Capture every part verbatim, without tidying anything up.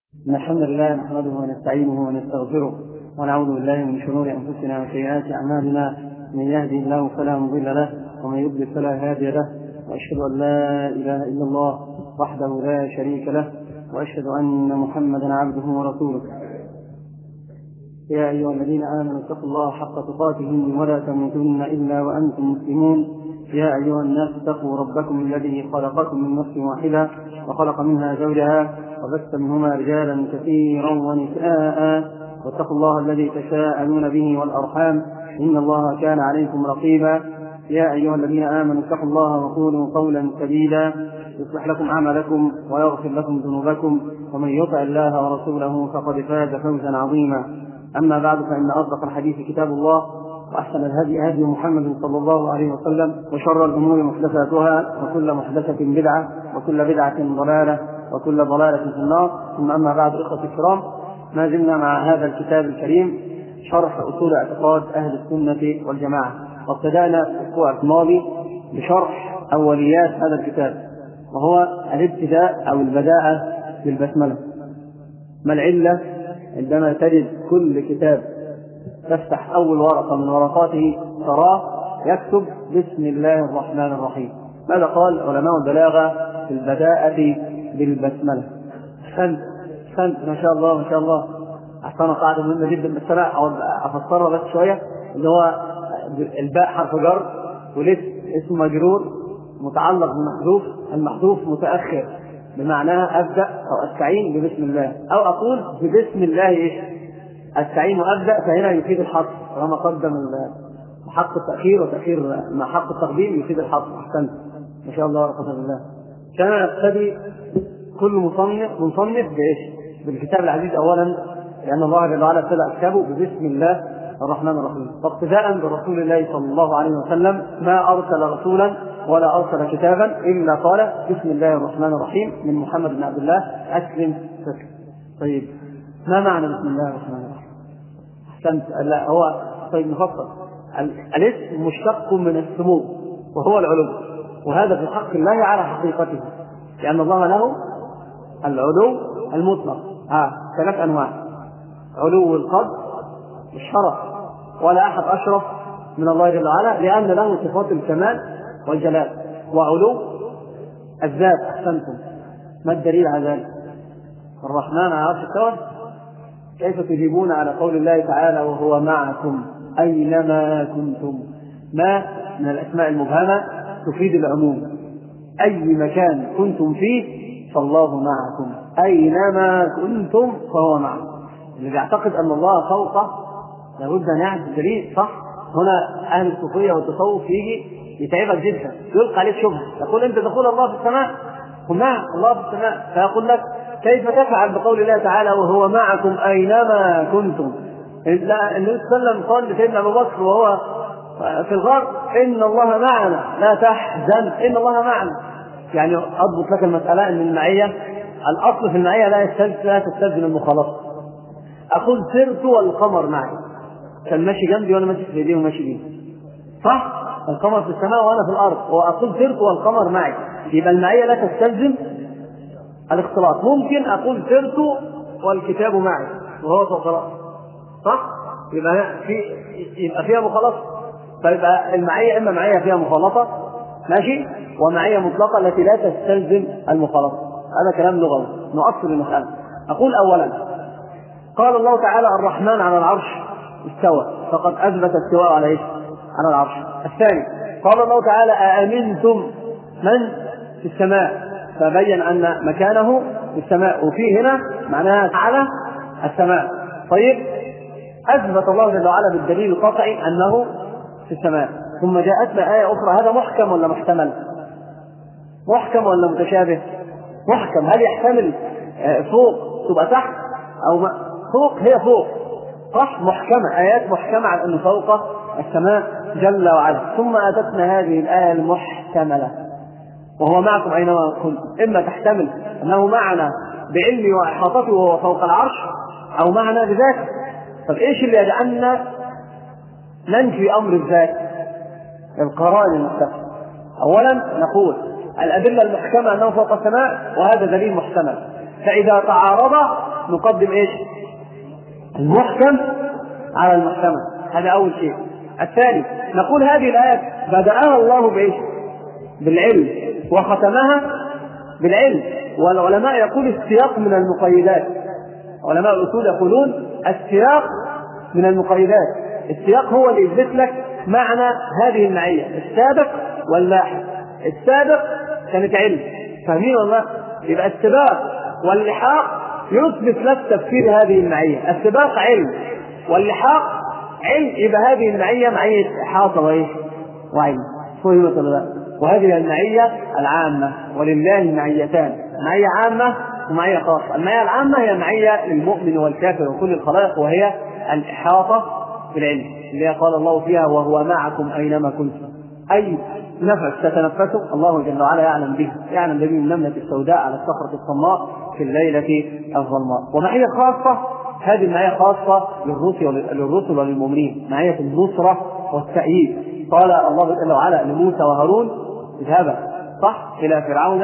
إن الحمد لله نحمده ونستعينه ونستغفره ونعوذ بالله من شرور أنفسنا وسيئات أعمالنا، من يهدي الله فلا مضل له ومن يضلل فلا هادي له، وأشهد أن لا إله إلا الله وحده لا شريك له، وأشهد أن محمدا عبده ورسوله. يا أيها الذين آمنوا اتقوا الله حق تقاته ولا تموتن إلا وأنتم مسلمون. يا أيها الناس اتقوا ربكم الذي خلقكم من نفس واحدة وخلق منها زوجها وبث منهما رجالا كثيرا ونساء، واتقوا الله الذي تساءلون به والأرحام إن الله كان عليكم رقيبا. يا أيها الذين آمنوا اتقوا الله وقولوا قولا سديدا يصلح لكم أعمالكم ويغفر لكم ذنوبكم، ومن يطع الله ورسوله فقد فاز فوزا عظيما. أما بعد، فإن أصدق الحديث كتاب الله، وأحسن الهدي هدي محمد صلى الله عليه وسلم، وشر الأمور محدثاتها، وكل محدثة بدعة، وكل بدعة ضلالة، وكل ضلالة في النار. ثم أما بعد، إخوة الكرام، ما زلنا مع هذا الكتاب الكريم شرح أصول اعتقاد أهل السنة والجماعة، وابتدأنا الأسبوع الماضي بشرح أوليات هذا الكتاب، وهو الابتداء أو البداءة بالبسملة. ما العلة عندما تجد كل كتاب تفتح أول ورقة من ورقاته تراه يكتب بسم الله الرحمن الرحيم؟ ماذا قال علماء البلاغة في البداءة بالبسملة؟ أحسنت أحسنت ما شاء الله ما شاء الله. أحسن قاعدة مهمة جدا، بس أنا أفسرها بس شوية. اللي هو الباء حرف جر، والاسم اسم مجرور متعلق بمحذوف، المحذوف متأخر، بمعناها أبدأ أو أستعين ببسم الله، أو أقول ببسم الله إيش أستعين وأبدأ، فهنا يفيد الحصر، وما قدم حق التأخير وتأخير مع حق التقديم يفيد الحصر. أحسنت ما شاء الله ورحمة الله. كان يقتدي كل مصنف مصنف بإيش؟ بالكتاب العزيز أولا، لأن الله جل وعلا ابتدأ كتابه ببسم الله الرحمن الرحيم، فاقتداء برسول الله صلى الله عليه وسلم ما أرسل رسولا ولا أرسل كتابا إلا قال بسم الله الرحمن الرحيم من محمد بن عبد الله أسلم تسلم. طيب، ما معنى بسم الله الرحمن الرحيم؟ أحسنت. لا هو طيب نفصل. الاسم مشتق من السمو وهو العلو، وهذا في حق الله على حقيقته، لأن الله له العلو المطلق. ها ثلاث أنواع: علو القدر والشرف، ولا أحد أشرف من الله جل وعلا لأن له صفات الكمال والجلال، وعلو الذات. أحسنتم. ما الدليل على ذلك؟ الرحمن على عرش استوى. كيف تجيبون على قول الله تعالى وهو معكم أينما كنتم؟ ما من الأسماء المبهمة تفيد العموم، أي مكان كنتم فيه فالله معكم، أينما كنتم فهو معكم. اللي بيعتقد أن الله فوقه لابد أن يعرف دليل صح. هنا أهل الصوفية والتصوف يجي يتعبك جدا، يلقى عليك شبهة، يقول أنت تقول الله في السماء، قل نعم الله في السماء، فيقول لك كيف تفعل بقول الله تعالى وهو معكم أينما كنتم؟ النبي صلى الله عليه وسلم قال لسيدنا أبو بكر وهو في الغار إن الله معنا لا تحزن إن الله معنا. يعني أضبط لك المسألة أن المعية الأصل في المعية لا تستلزم المخالطة. أقول سرت والقمر معي، كان ماشي جنبي وأنا ماشي في يديه وماشي بيه، صح؟ القمر في السماء وأنا في الأرض، وأقول سرت والقمر معي، يبقى المعية لا تستلزم الاختلاط. ممكن أقول سرت والكتاب معي وهو فوق رأسي، صح؟ يبقى في يبقى فيها مخالطة. فيبقى المعية إما معية فيها مخالطة ماشي، ومعية مطلقة التي لا تستلزم المخالطة. هذا كلام لغوي. نؤصل المسألة. أقول أولا، قال الله تعالى الرحمن على العرش استوى، فقد أثبت استواء على إيش؟ على العرش. الثاني، قال الله تعالى أأمنتم من في السماء، فبين أن مكانه في السماء، وفيه هنا معناها على السماء. طيب، أثبت الله جل وعلا بالدليل القطعي أنه في السماء. ثم جاءتنا آية أخرى، هذا محكم ولا محتمل؟ محكم ولا متشابه؟ محكم. هل يحتمل فوق تبقى تحت أو ما؟ فوق هي فوق، صح؟ محكمة، آيات محكمة على أنه فوق السماء جل وعلا. ثم أتتنا هذه الآية المحتملة وهو معكم أينما كنتم، إما تحتمل أنه معنا بعلمه وإحاطته وهو فوق العرش، أو معنا بذاته. طب إيش اللي يجعلنا ننفي أمر الذات؟ القرائن المحتملة. أولا نقول الأدلة المحكمة أنه فوق السماء، وهذا دليل محتمل، فإذا تعارض نقدم إيش؟ المحكم على المحكمة. هذا أول شيء. الثاني نقول هذه الآيات بدأها الله بإيش؟ بالعلم، وختمها بالعلم. والعلماء يقول السياق من المقيدات، علماء الأصول يقولون السياق من المقيدات. السياق هو اللي يثبت لك معنى هذه المعية، السابق واللاحق. السابق كانت علم، فاهمين والله؟ يبقى السباق واللحاق يثبت لك تفسير هذه المعية. السباق علم واللحاق علم، يبقى هذه المعية معية إحاطة وإيه؟ وعلم. فهمت ولا لا؟ وهذه المعية العامة، ولله معيتان، معية عامة ومعية خاصة. المعية العامة هي معية للمؤمن والكافر وكل الخلائق، وهي الإحاطة بالعلم اللي قال الله فيها وهو معكم أينما كنتم. أي نفس تتنفسه الله جل وعلا يعلم به، يعلم به النملة السوداء على الصخرة الصماء في الليلة الظلماء. ومعية خاصة، هذه المعية خاصة للرسل وللمؤمنين، معية النصرة والتأييد. قال الله جل وعلا لموسى وهارون اذهبا صح إلى فرعون،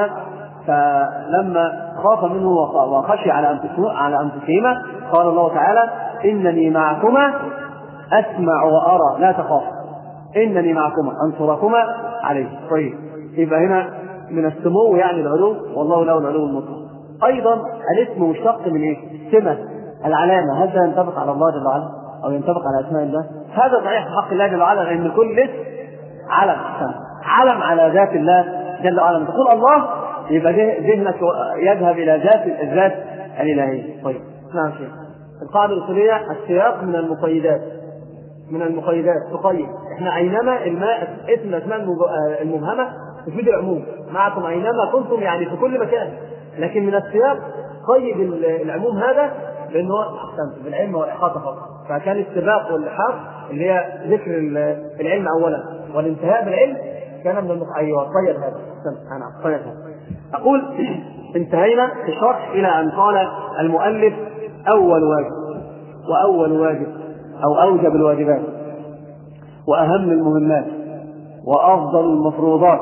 فلما خاف منه وخشي على أنفسهما قال الله تعالى إنني معكما أسمع وأرى لا تخاف إنني معكما أنصركما عليه. طيب، يبقى هنا من السمو يعني العلو، والله له العلو المطلق. أيضا الاسم مشتق من إيه؟ سمة، العلامة. هذا ينطبق على الله جل وعلا أو ينطبق على أسماء الله؟ هذا صحيح في حق الله جل وعلا، لأن كل اسم علم، علم على ذات الله جل وعلا. تقول الله يبقى ذهنك يذهب إلى ذات الذات الإلهية. طيب نعم شيخ. القاعدة الأصولية السياق من المقيدات، من المقيدات تقيد. احنا أينما الماء اسم الأسماء المبهمة تفيد العموم، معكم أينما كنتم يعني في كل مكان، لكن من السياق قيد العموم هذا لأنه أحسن بالعلم والإحاطة فقط. فكان السباق واللحاق اللي هي ذكر العلم أولا والانتهاء بالعلم كان من المقيد. طيب هذا أنا طيب هذا أقول انتهينا في الشرح إلى أن قال المؤلف أول واجب وأول واجب أو أوجب الواجبات وأهم المهمات وأفضل المفروضات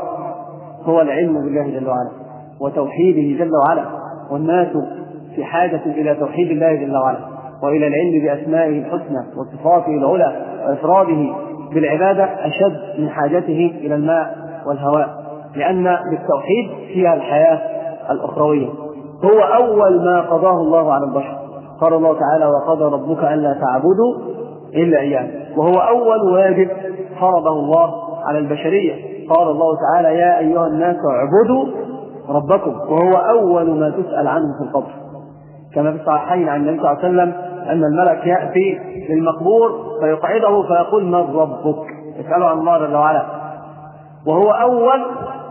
هو العلم بالله جل وعلا وتوحيده جل وعلا. والناس في حاجة إلى توحيد الله جل وعلا وإلى العلم بأسمائه الحسنى وصفاته العلى وإفراده بالعبادة أشد من حاجته إلى الماء والهواء، لأن بالتوحيد فيها الحياة الأخروية. هو أول ما قضاه الله على البشر. قال الله تعالى وقضى ربك ألا تعبدوا إلا إياه، وهو أول واجب فرضه الله على البشرية. قال الله تعالى يا أيها الناس اعبدوا ربكم، وهو أول ما تسأل عنه في القبر، كما في الصحيحين عن النبي صلى الله عليه وسلم أن الملك يأتي للمقبور فيقعده فيقول من ربك، يسأله عن الله جل وعلا، وهو أول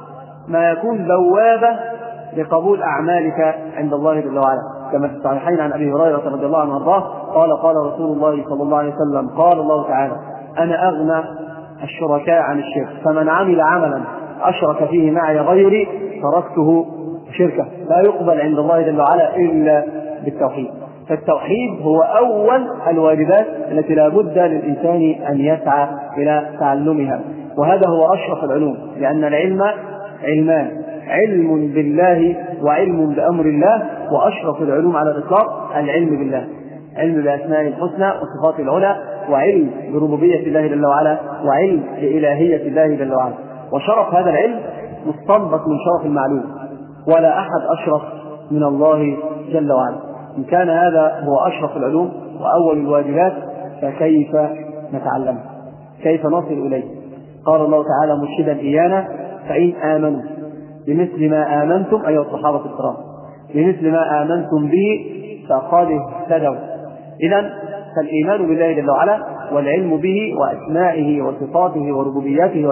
ما يكون بوابة لقبول أعمالك عند الله جل وعلا، كما في الصحيحين عن أبي هريرة رضي الله عنه وارضاه قال قال رسول الله صلى الله عليه وسلم قال الله تعالى أنا أغنى الشركاء عن الشرك، فمن عمل عملا أشرك فيه معي غيري تركته شركه، لا يقبل عند الله جل وعلا إلا بالتوحيد. فالتوحيد هو أول الواجبات التي لا بد للإنسان أن يسعى إلى تعلمها، وهذا هو أشرف العلوم، لأن العلم علمان، علم بالله وعلم بأمر الله، وأشرف العلوم على الإطلاق العلم بالله، علم بأسماء الحسنى وصفات العلى، وعلم بربوبية الله جل وعلا، وعلم بإلهية الله جل وعلا. وشرف هذا العلم مستنبط من شرف المعلوم، ولا أحد أشرف من الله جل وعلا. إن كان هذا هو أشرف العلوم وأول الواجبات فكيف نتعلم؟ كيف نصل إليه؟ قال الله تعالى مرشدا إيانا فإن آمنوا بمثل ما آمنتم أيها الصحابة الكرام بمثل ما آمنتم به فقد اهتدوا. إذن فالإيمان بالله جل وعلا والعلم به وأسمائه وصفاته وربوبيته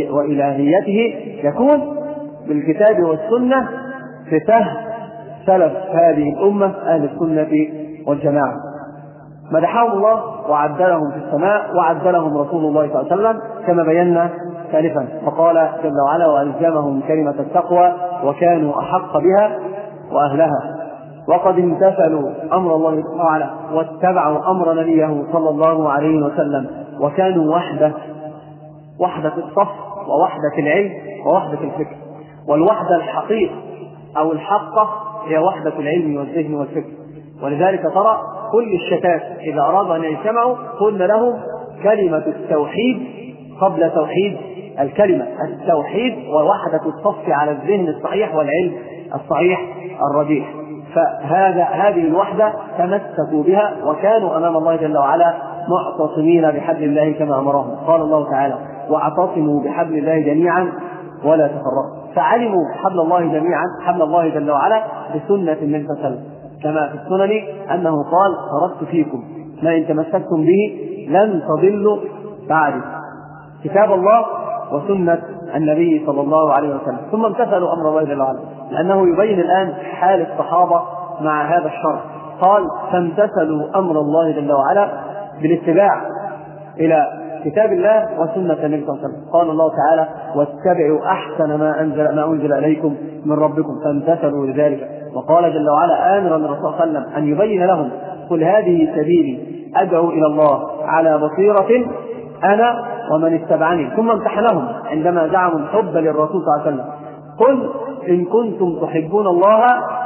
وإلهيته يكون بالكتاب والسنة في فهم سلف هذه الأمة أهل السنة والجماعة. مدحهم الله وعدلهم في السماء وعدلهم رسول الله صلى الله عليه وسلم كما بينا ثالثا، فقال جل وعلا وألزمهم كلمة التقوى وكانوا أحق بها وأهلها، وقد امتثلوا أمر الله تعالى واتبعوا أمر نبيه صلى الله عليه وسلم، وكانوا وحدة وحدة الصف ووحدة العلم ووحدة الفكر. والوحدة الحقيقة أو الحقة هي وحدة العلم والذهن والفكر، ولذلك ترى كل الشتات إذا أرادوا أن يجتمعوا قلنا لهم كلمة التوحيد قبل توحيد الكلمة، التوحيد ووحدة الصف على الذهن الصحيح والعلم الصحيح الرجيح. فهذا هذه الوحدة تمسكوا بها وكانوا أمام الله جل وعلا معتصمين بحبل الله كما أمرهم. قال الله تعالى: واعتصموا بحبل الله جميعا ولا تفرقوا. فعلموا حبل الله جميعا، حبل الله جل وعلا بسنة النبي صلى الله عليه وسلم، كما في السنن أنه قال: تركت فيكم ما إن تمسكتم به لن تضلوا بعد، كتاب الله وسنة النبي صلى الله عليه وسلم. ثم امتثلوا أمر الله جل وعلا، لأنه يبين الآن حال الصحابة مع هذا الشرع. قال: فامتثلوا أمر الله جل وعلا بالاتباع إلى كتاب الله وسنة النبي صلى الله عليه وسلم. قال الله تعالى: واتبعوا أحسن ما أنزل ما أنزل إليكم من ربكم، فامتثلوا لذلك. وقال جل وعلا آمرا الرسول صلى الله عليه وسلم أن يبين لهم: قل هذه سبيلي أدعو إلى الله على بصيرة أنا ومن اتبعني. ثم امتحنهم عندما زعموا الحب للرسول صلى الله عليه وسلم: قل إن كنتم تحبون الله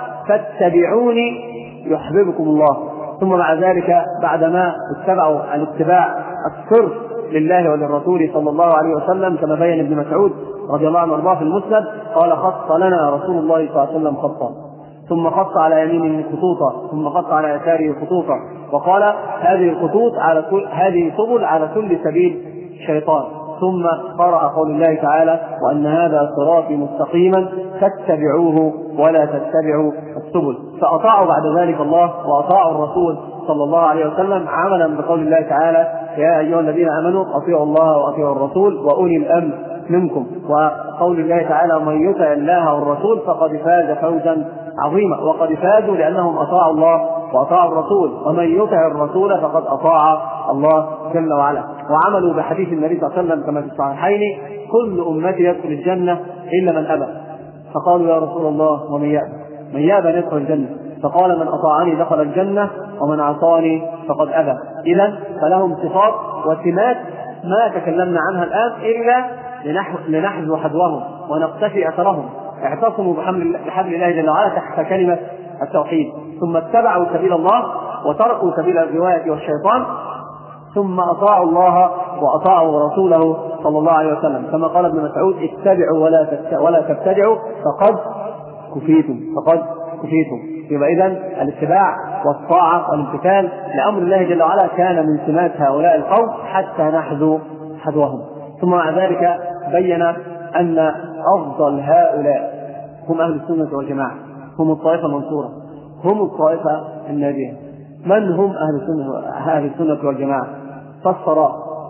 فاتبعوني يحببكم الله. ثم مع ذلك بعدما اتبعوا الاتباع الصرف لله وللرسول صلى الله عليه وسلم كما بين ابن مسعود رضي الله عنه وارضاه في المسند، قال: خط لنا رسول الله صلى الله عليه وسلم خطا، ثم خط على يمينه خطوطا، ثم خط على يساره خطوطا، وقال: هذه الخطوط على كل هذه سبل على كل سبيل شيطان. ثم قرأ قول الله تعالى: وأن هذا صراطي مستقيما فاتبعوه ولا تتبعوا السبل. فأطاعوا بعد ذلك الله وأطاعوا الرسول صلى الله عليه وسلم عملا بقول الله تعالى: يا أيها الذين آمنوا أطيعوا الله وأطيعوا الرسول وأولي الأمر منكم. وقول الله تعالى: من يطع الله والرسول فقد فاز فوزا عظيما. وقد فازوا لأنهم أطاعوا الله وأطاعوا الرسول، ومن يطع الرسول فقد أطاع الله جل وعلا. وعملوا بحديث النبي صلى الله عليه وسلم كما في الصحيحين: كل أمتي يدخل الجنة إلا من أبى. فقالوا: يا رسول الله ومن يأبى؟ من يأبى أن يدخل الجنة؟ فقال: من أطاعني دخل الجنة ومن عصاني فقد أبى. إذن فلهم صفات وسمات ما تكلمنا عنها الآن إلا لنحذو حذوهم ونقتفي أثرهم. اعتصموا بحبل الله جل وعلا تحت كلمة التوحيد، ثم اتبعوا سبيل الله وتركوا سبيل الرواية والشيطان، ثم أطاعوا الله وأطاعوا رسوله صلى الله عليه وسلم، كما قال ابن مسعود: اتبعوا ولا ولا تبتدعوا فقد كفيتم فقد كفيتم. يبقى إذن الاتباع والطاعة والامتثال لأمر الله جل وعلا كان من سمات هؤلاء القوم حتى نحذو حذوهم. ثم مع ذلك بين أن أفضل هؤلاء هم أهل السنة والجماعة، هم الطائفة المنصورة، هم الطائفة الناجية. من هم أهل السنة أهل السنة والجماعة؟ فسر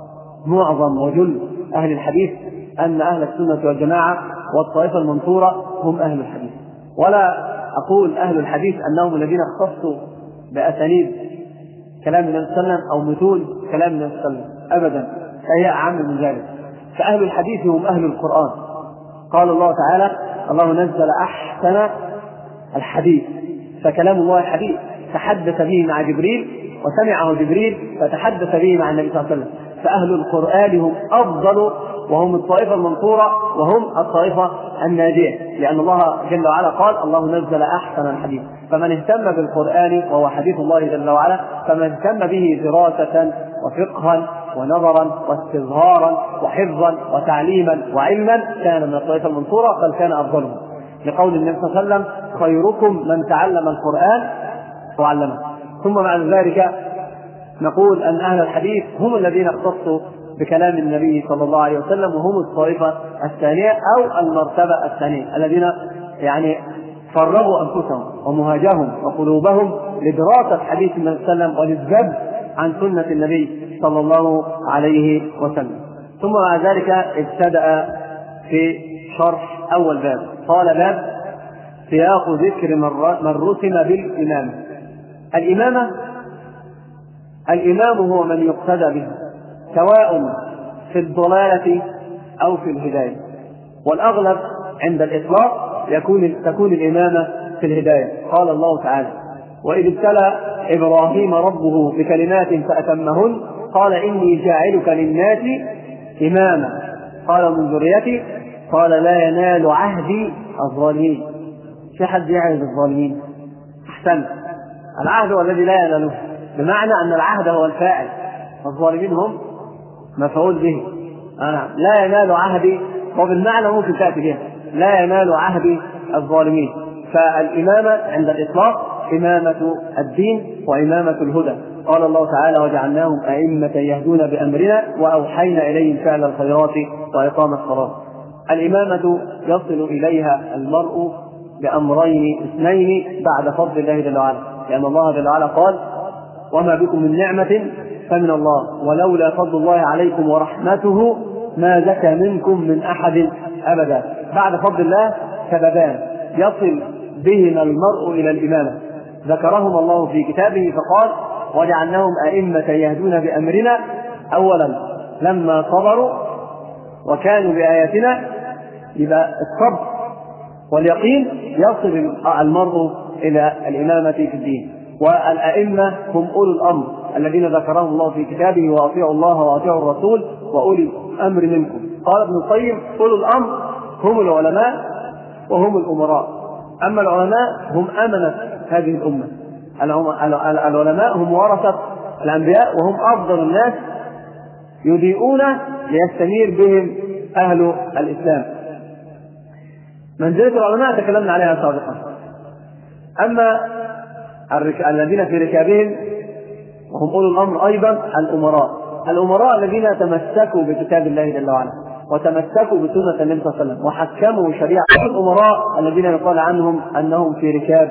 معظم وجل أهل الحديث أن أهل السنة والجماعة والطائفة المنصورة هم أهل الحديث. ولا أقول أهل الحديث أنهم الذين اختصوا بأسانيد كلام النبي صلى الله عليه وسلم أو متون كلام النبي صلى الله عليه وسلم، أبدا، فهي أعم من ذلك. فأهل الحديث هم أهل القرآن. قال الله تعالى: الله نزل أحسن الحديث، فكلام الله حديث تحدث به مع جبريل وسمعه جبريل فتحدث به مع النبي صلى الله عليه وسلم. فأهل القرآن هم أفضل وهم الطائفة المنصورة وهم الطائفة الناجية، لأن الله جل وعلا قال: الله نزل أحسن الحديث. فمن اهتم بالقرآن وهو حديث الله جل وعلا، فمن اهتم به دراسة وفقها ونظرا واستظهارا وحفظا وتعليما وعلما كان من الطائفة المنصورة، بل كان أفضلهم، لقول النبي صلى الله عليه وسلم: خيركم من تعلم القرآن وعلمه. ثم بعد ذلك نقول أن أهل الحديث هم الذين اختصوا بكلام النبي صلى الله عليه وسلم، وهم الطائفة الثانية أو المرتبة الثانية، الذين يعني فرغوا أنفسهم ومهاجهم وقلوبهم لدراسة حديث النبي صلى الله عليه وسلم وللذب عن سنة النبي صلى الله عليه وسلم. ثم بعد ذلك ابتدأ في شرح أول باب. قال: باب سياق ذكر من رسم بالإمامة. الإمامة الإمام هو من يقتدى به سواء في الضلالة أو في الهداية، والأغلب عند الإطلاق يكون تكون الإمامة في الهداية. قال الله تعالى: وإذ ابتلى إبراهيم ربه بكلمات فأتمهن قال إني جاعلك للناس إماما قال من ذريتي قال لا ينال عهدي الظالمين. في حد يعرف الظالمين؟ أحسن، العهد هو الذي لا يناله، بمعنى أن العهد هو الفاعل والظالمين هم مفعول به. أنا لا ينال عهدي، وبالمعنى ممكن تأتي بها لا ينال عهدي الظالمين. فالإمامة عند الإطلاق إمامة الدين وإمامة الهدى. قال الله تعالى: وجعلناهم أئمة يهدون بأمرنا وأوحينا إليهم فعل الخيرات وإقام الصلاة. الإمامة يصل إليها المرء بأمرين اثنين بعد فضل الله جل وعلا، لأن الله جل وعلا قال: وما بكم من نعمة فمن الله ولولا فضل الله عليكم ورحمته ما زكى منكم من أحد أبدا. بعد فضل الله سببان يصل بهما المرء إلى الإمامة ذكرهم الله في كتابه فقال: وجعلناهم أئمة يهدون بأمرنا. أولا لما صبروا وكانوا بآياتنا، يبقى الصبر واليقين يصل المرء إلى الإمامة في الدين. والأئمة هم أولو الأمر الذين ذكرهم الله في كتابه: وأطيعوا الله وأطيعوا الرسول وأولي الأمر منكم. قال ابن القيم: أولو الأمر هم العلماء وهم الأمراء. أما العلماء هم أمنة هذه الأمة. العلماء هم ورثة الأنبياء وهم أفضل الناس يضيئون ليستنير بهم أهل الإسلام. منزلة العلماء تكلمنا عليها سابقا. أما الذين في ركابهم وهم أولو الأمر أيضا الأمراء. الأمراء الذين تمسكوا بكتاب الله جل وعلا وتمسكوا بسنة النبي صلى الله عليه وسلم وحكموا شريعة. الأمراء الذين يقال عنهم أنهم في ركاب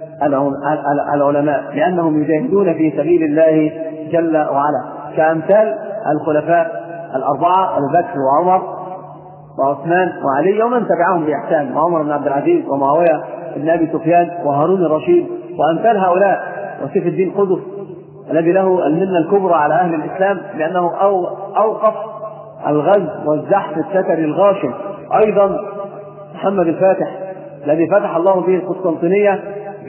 العلماء لأنهم يجاهدون في سبيل الله جل وعلا، كأمثال الخلفاء الأربعة: أبو بكر وعمر وعثمان وعلي ومن تبعهم بإحسان، وعمر بن عبد العزيز ومعاوية بن أبي سفيان وهارون الرشيد وأمثال هؤلاء، وسيف الدين قطز الذي له المنة الكبرى على أهل الإسلام لأنه أوقف الغزو والزحف الستري الغاشم. أيضا محمد الفاتح الذي فتح الله به القسطنطينية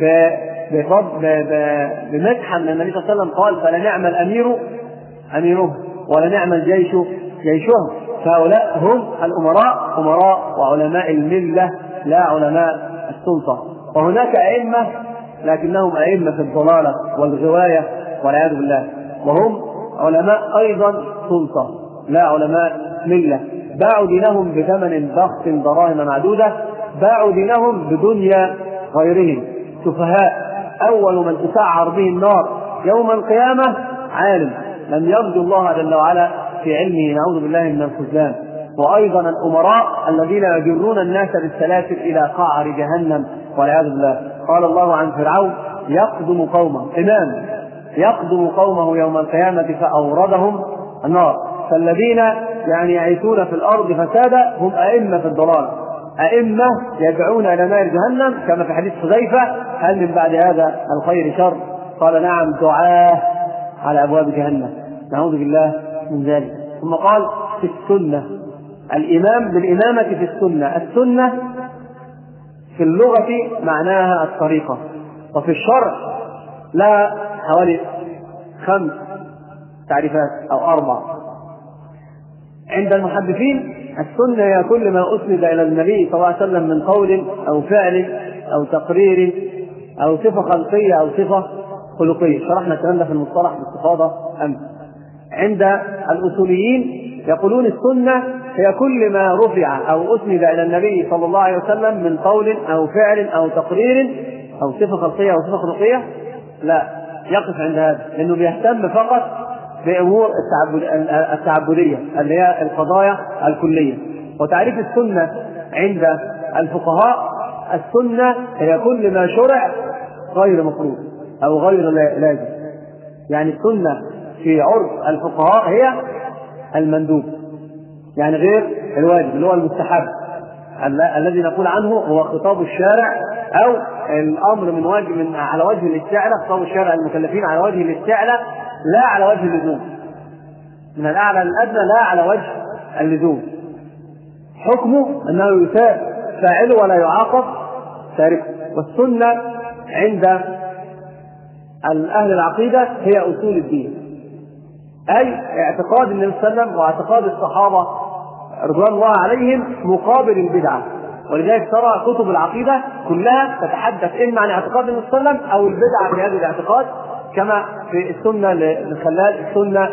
بمدحا من النبي صلى الله عليه وسلم قال: فلنعم الأمير أميره ولنعم الجيش جيشه. فهؤلاء هم الأمراء، أمراء وعلماء الملة لا علماء السلطة. وهناك أئمة لكنهم أئمة في الضلالة والغواية والعياذ بالله، وهم علماء أيضا سلطة لا علماء ملة. باعوا دينهم بثمن بخس دراهم معدودة، باعوا دينهم بدنيا غيرهم. سفهاء أول من تسعر به النار يوم القيامة عالم لم يرجو الله جل وعلا في علمه، نعوذ بالله من الخذلان. وأيضا الأمراء الذين يجرون الناس بالسلاسل إلى قعر جهنم والعياذ بالله. قال الله عن فرعون: يقدم قومه، إمام يقدم قومه يوم القيامة فأوردهم النار. فالذين يعني يعيثون في الأرض فسادا هم أئمة في الضلال، أئمة يدعون إلى نار جهنم، كما في حديث حذيفة: هل من بعد هذا الخير شر؟ قال: نعم، دعاه على أبواب جهنم، نعوذ بالله من ذلك. ثم قال: في السنة، الإمام بالإمامة في السنة. السنة في اللغة معناها الطريقة، وفي الشرع لها حوالي خمس تعريفات أو أربع. عند المحدثين السنة هي كل ما أسند إلى النبي صلى الله عليه وسلم من قول أو فعل أو تقرير أو صفة خلقية أو صفة خلقية. شرحنا الكلام ده في المصطلح باستفاضة أمس. عند الأصوليين يقولون السنة هي كل ما رفع أو أسند إلى النبي صلى الله عليه وسلم من قول أو فعل أو تقرير أو صفة خلقية أو صفة خلقية. لا يقف عند هذا، لأنه بيهتم فقط بأمور التعبدية اللي هي القضايا الكلية. وتعريف السنة عند الفقهاء: السنة هي كل ما شرع غير مفروض أو غير لازم. يعني السنة في عرف الفقهاء هي المندوب، يعني غير الواجب اللي هو المستحب الذي نقول عنه هو خطاب الشارع أو الأمر من وجه من على وجه الاستعلاء، خطاب الشارع المكلفين على وجه الاستعلاء لا على وجه اللزوم، من الأعلى للأدنى لا على وجه اللزوم. حكمه أنه يثاب فاعله ولا يعاقب تاركه. والسنة عند أهل العقيدة هي أصول الدين، أي اعتقاد النبي صلى الله عليه وسلم واعتقاد الصحابة رضوان الله عليهم مقابل البدعة. ولذلك ترى كتب العقيدة كلها تتحدث إما عن اعتقاد النبي صلى الله عليه وسلم أو البدعة في هذا الاعتقاد، كما في السنة للخلال، السنة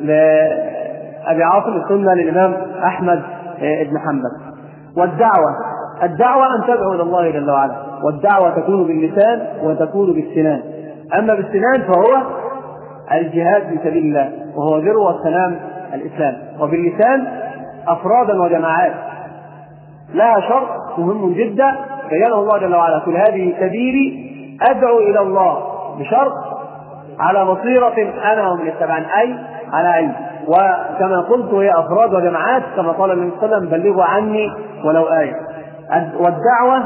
لأبي عاصم، السنة للإمام أحمد بن حنبل. والدعوة الدعوة أن تدعو إلى الله جل وعلا، والدعوة تكون باللسان وتكون بالسنان. أما بالسنان فهو الجهاد في سبيل الله، وهو ذروة سنام الإسلام. وباللسان أفرادا وجماعات لها شرط مهم جدا بيانه الله جل وعلا: كل هذه سبيلي أدعو إلى الله بشرط على بصيرة أنا ومن اتبعني، أي على علم. وكما قلت هي أفراد وجماعات، كما قال النبي صلى الله عليه وسلم: بلغوا عني ولو آية. والدعوة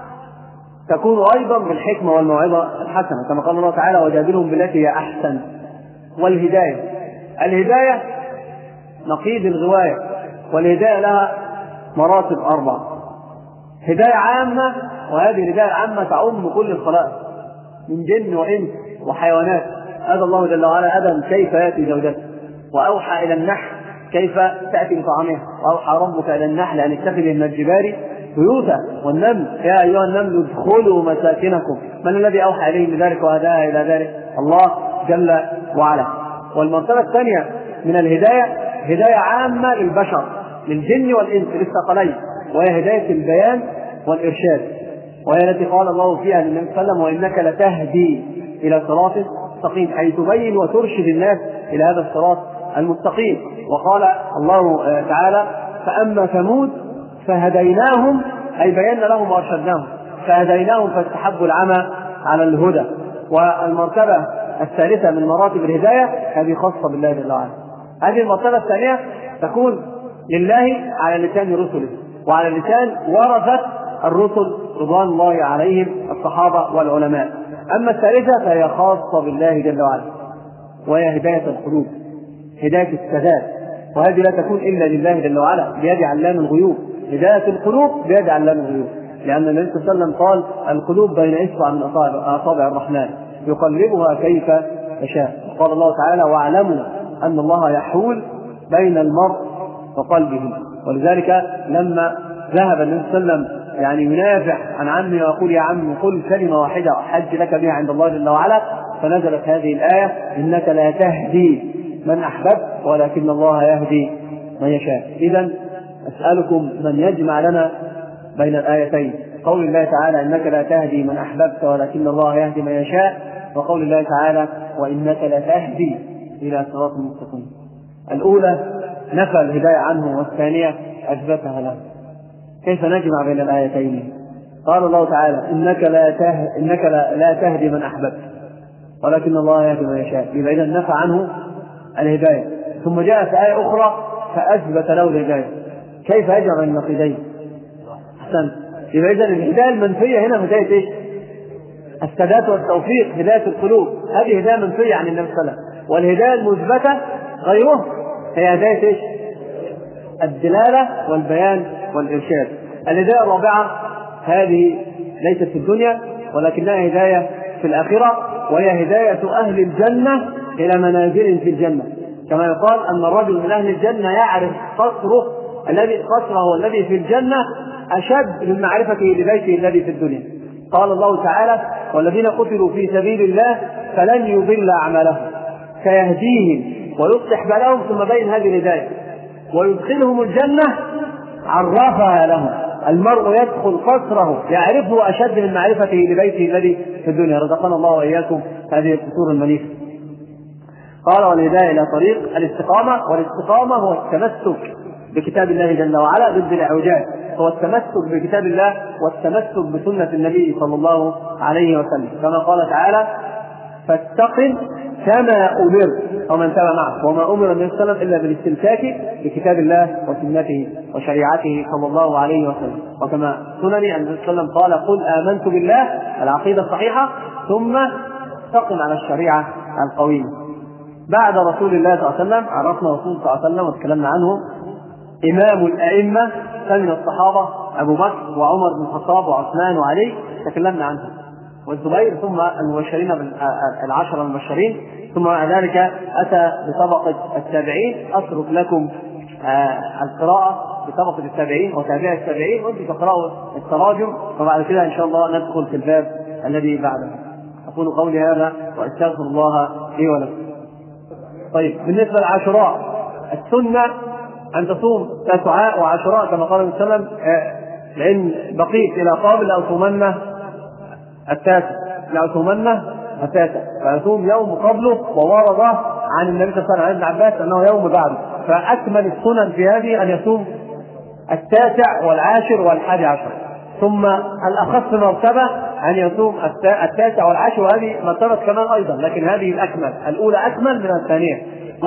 تكون أيضا بالحكمة والموعظة الحسنة، كما قال الله تعالى: وجادلهم بالتي هي أحسن. والهداية الهداية نقيض الغواية، والهداية لها مراتب أربعة: هداية عامة، وهذه الهداية العامة تعم كل الخلائق من جن وإنس وحيوانات. هذا الله جل وعلا آدم كيف يأتي زوجته، وأوحى إلى النحل كيف تأتي بطعامها، وأوحى ربك إلى النحل أن اتخذي من الجبال بيوتا، والنمل: يا أيها النمل ادخلوا مساكنكم. من الذي أوحى إليه بذلك وهداها إلى ذلك؟ الله جل وعلا. والمرتبة الثانية من الهداية هداية عامة للبشر، للجن والإنس للثقلين، وهي هداية البيان والإرشاد، وهي التي قال الله فيها للنبي صلى الله عليه وسلم: وإنك لتهدي إلى صراط مستقيم، أي تبين وترشد الناس إلى هذا الصراط المستقيم. وقال الله تعالى: فأما ثمود فهديناهم، أي بينا لهم وأرشدناهم، فهديناهم فاستحبوا العمى على الهدى. والمرتبة الثالثة من مراتب الهداية هذه خاصة بالله جل وعلا. هذه المرتبة الثانية تكون لله على لسان رسله وعلى لسان ورثة الرسل رضوان الله عليهم، الصحابة والعلماء. أما الثالثة فهي خاصة بالله جل وعلا، وهي هداية القلوب، هداية السداد، وهذه لا تكون إلا لله جل وعلا بيد علام الغيوب. هداية القلوب بيد علام الغيوب، لأن النبي صلى الله عليه وسلم قال: القلوب بين إصبع من أصابع الرحمن يقلبها كيف يشاء. قال الله تعالى: واعلموا أن الله يحول بين المرء وقلبه. ولذلك لما ذهب النبي صلى الله عليه وسلم يعني ينافع عن عمه ويقول: يا عم قل كلمة واحدة أحج لك بها عند الله جل وعلا، فنزلت هذه الآية: إنك لا تهدي من أحببت ولكن الله يهدي من يشاء. إذن أسألكم من يجمع لنا بين الآيتين: قول الله تعالى: إنك لا تهدي من أحببت ولكن الله يهدي من يشاء، وقول الله تعالى: وإنك لا تهدي إلى صراط مستقيم. الأولى نفى الهداية عنه، والثانية أثبتها له. كيف نجمع بين الآيتين؟ قال الله تعالى: إنك لا ته... إنك لا... لا تهدي من أحببت ولكن الله يهدي من يشاء، يبقى إذا نفى عنه الهداية. ثم جاءت آية أخرى فأثبت له الهداية. كيف يجمع بين النقيضين؟ أحسن. يبقى إذا الهداية المنفية هنا هداية إيش؟ السداد والتوفيق، هداية القلوب، هذه هداية منفية عن النبي صلى الله عليه وسلم. والهداية المثبتة غيره هي هداية إيش؟ الدلالة والبيان والإرشاد. الهداية الرابعة هذه ليست في الدنيا ولكنها هداية في الآخرة، وهي هداية أهل الجنة إلى منازل في الجنة، كما يقال أن الرجل من أهل الجنة يعرف قصره الذي قصره الذي في الجنة أشد من معرفته لبيته الذي في الدنيا. قال الله تعالى: والذين قتلوا في سبيل الله فلن يضل أعمالهم سيهديهم ويصلح بالهم. ثم بين هذه الهداية: ويدخلهم الجنة عرفها لهم. المرء يدخل قصره يعرفه أشد من معرفته لبيته الذي في الدنيا. رزقنا الله وإياكم هذه القصور المنيفة. قال: والهداية إلى طريق الاستقامة. والاستقامة هو التمسك بكتاب الله جل وعلا ضد الإعوجاج، هو التمسك بكتاب الله والتمسك بسنة النبي صلى الله عليه وسلم، كما قال تعالى: فاستقم كما أمر ومن تبع معه. وما أمر النبي صلى الله عليه وسلم إلا بالاستمساك بكتاب الله وسنته وشريعته صلى الله عليه وسلم. وكما سنن النبي صلى الله عليه وسلم قال: قل آمنت بالله، العقيدة الصحيحة، ثم استقم على الشريعة القويمة. بعد رسول الله صلى الله عليه وسلم عرفنا رسول صلى الله عليه وسلم وتكلمنا عنه إمام الأئمة من الصحابة أبو بكر وعمر بن الخطاب وعثمان وعلي، تكلمنا عنهم، والزبير، ثم المبشرين العشرة المبشرين، ثم بعد ذلك أتى بطبقة التابعين. أترك لكم آه القراءة بطبقة التابعين وتابع التابعين، وانتم تقرأوا التراجم، وبعد كده إن شاء الله ندخل في الباب الذي بعده. أقول قولي هذا وأستغفر الله لي ولكم. طيب، بالنسبة لعاشوراء، السنة أن تصوم تسعاء وعاشوراء كما قال النبي صلى الله عليه وسلم، لأن بقيت إلى قابل لأصومن التاسع لأصومن التاسع فأصوم يوم قبله، وورد عن النبي صلى الله عليه وسلم عن ابن عباس أنه يوم بعده، فأكمل السنن في هذه أن يصوم التاسع والعاشر والحادي عشر، ثم الأخص مرتبة أن يصوم التاسع والعاشر، وهذه مرتبة كمان أيضا، لكن هذه الأكمل، الأولى أكمل من الثانية.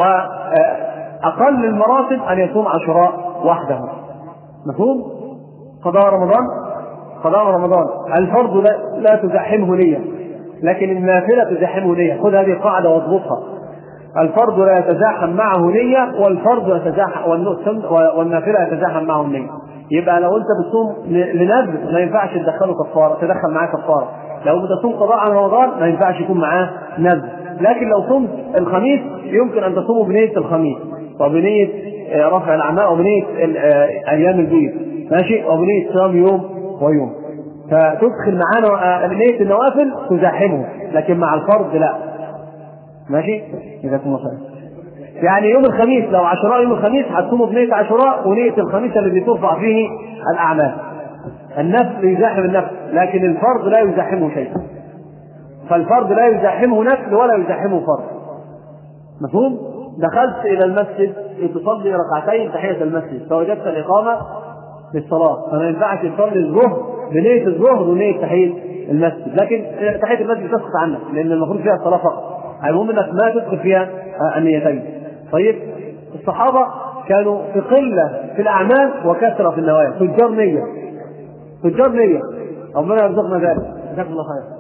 وأقل المراتب أن يصوم عاشوراء وحده. مفهوم؟ قضاء رمضان قضاء رمضان الفرض لا, لا تزحمه نية، لكن النافلة تزحمه نية. خذ هذه القاعدة واضبطها: الفرض لا يتزاحم معه نية، والفرض يتزاحم والنافلة يتزاحم معه النية. يبقى لو انت بتصوم لنذر ما ينفعش تدخله كفارة، تدخل معاه كفارة. لو بتصوم قضاء عن رمضان ما ينفعش يكون معاه نذر. لكن لو صمت الخميس يمكن ان تصومه بنية الخميس، وبنية رفع الاعماء، وبنية ايام البيض، ماشي، وبنية صيام يوم ويوم، فتدخل معانا نية النوافل تزاحمه، لكن مع الفرض لا. ماشي، جزاكم الله خير. يعني يوم الخميس لو عاشوراء يوم الخميس هتصوموا بنية عاشوراء ونية الخميس الذي ترفع فيه الأعمال. النفل يزاحم النفل، لكن الفرض لا يزاحمه شيء. فالفرض لا يزاحمه نفل ولا يزاحمه فرض. مفهوم؟ دخلت إلى المسجد لتصلي ركعتين تحية المسجد، فوجدت الإقامة للصلاة، فما ينفعش تصلي الظهر بنية الظهر ونية تحية المسجد، لكن تحية المسجد تسقط عنك لأن المفروض فيها الصلاة فقط. المهم انك ما تدخل فيها النيتين. طيب، الصحابة كانوا في قلة في الأعمال وكثرة في النوايا، تجار نية تجار نية ربنا يرزقنا ذلك. جزاكم الله خير.